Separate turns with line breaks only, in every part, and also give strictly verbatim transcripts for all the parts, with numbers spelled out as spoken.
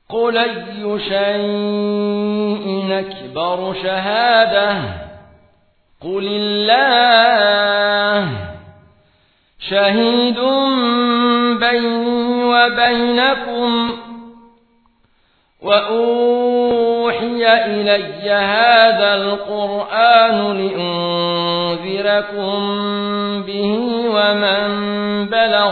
قل أي شيء أكبر شهادة قل الله شهيد بيني وبينكم وأوحي إلي هذا القرآن لأنذركم به ومن بلغ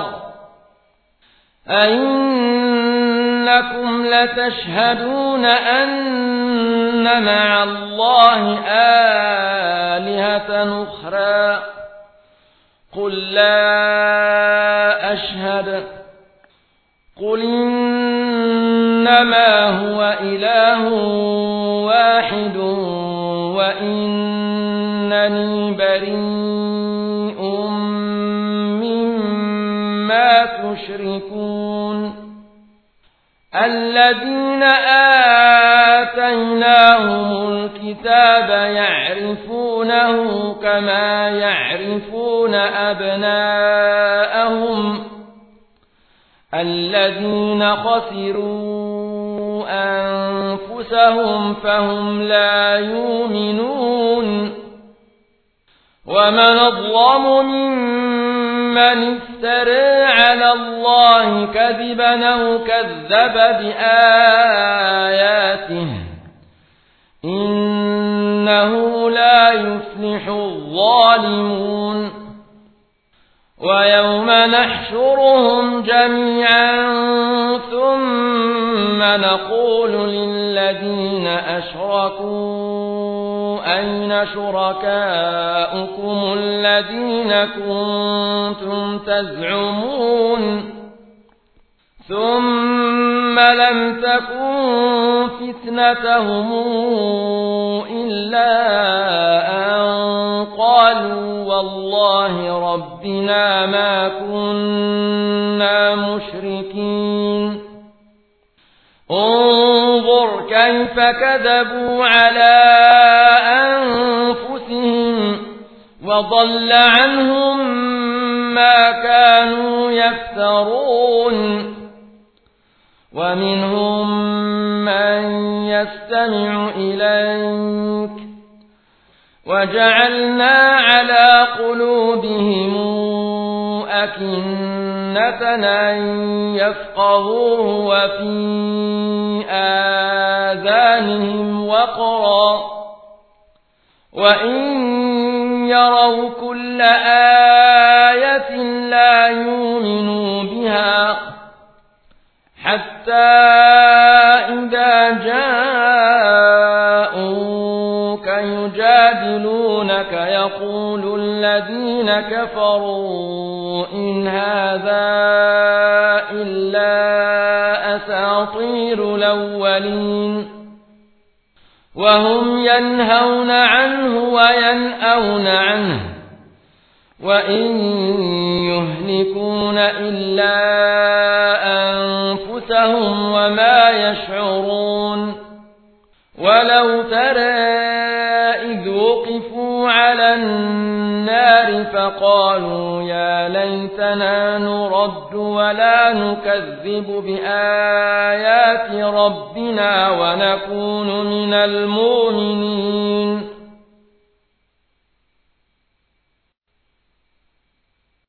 أئنكم لتشهدون أن مع الله آلهة أخرى قل لا أشهد قل إنما هو إله واحد وإنني بريء مما تشركون الذين آتيناهم الكتاب يعرفونه كما يعرفون أبناءهم الذين خسروا أنفسهم فهم لا يؤمنون ومن أظلم ممن افترى على الله كذبا أو كذب بآياته إنه لا يفلح الظالمون ويوم نحشرهم جميعا ثم نقول للذين أشركوا أين شركاؤكم الذين كنتم تزعمون ثم لم تكن فتنتهم إلا أن قالوا والله ربنا ما كنا مشركين انظر كيف كذبوا على أنفسهم وضل عنهم ما كانوا يفترون ومنهم من يستمع إليك وجعلنا على قلوبهم أكنة أن يفقهوه وفي آذانهم وقرا وإن يروا كل آية لا يؤمنوا بها حتى إذا جاءوك يجادلونك يقول الذين كفروا إن هذا إلا أساطير الأولين وهم ينهون عنه وينأون عنه وإن يهلكون إلا أنفسهم وما يشعرون ولو ترى إذ وقفوا على النار فقالوا يا ليتنا نرد ولا نكذب بآيات ربنا ونكون من المؤمنين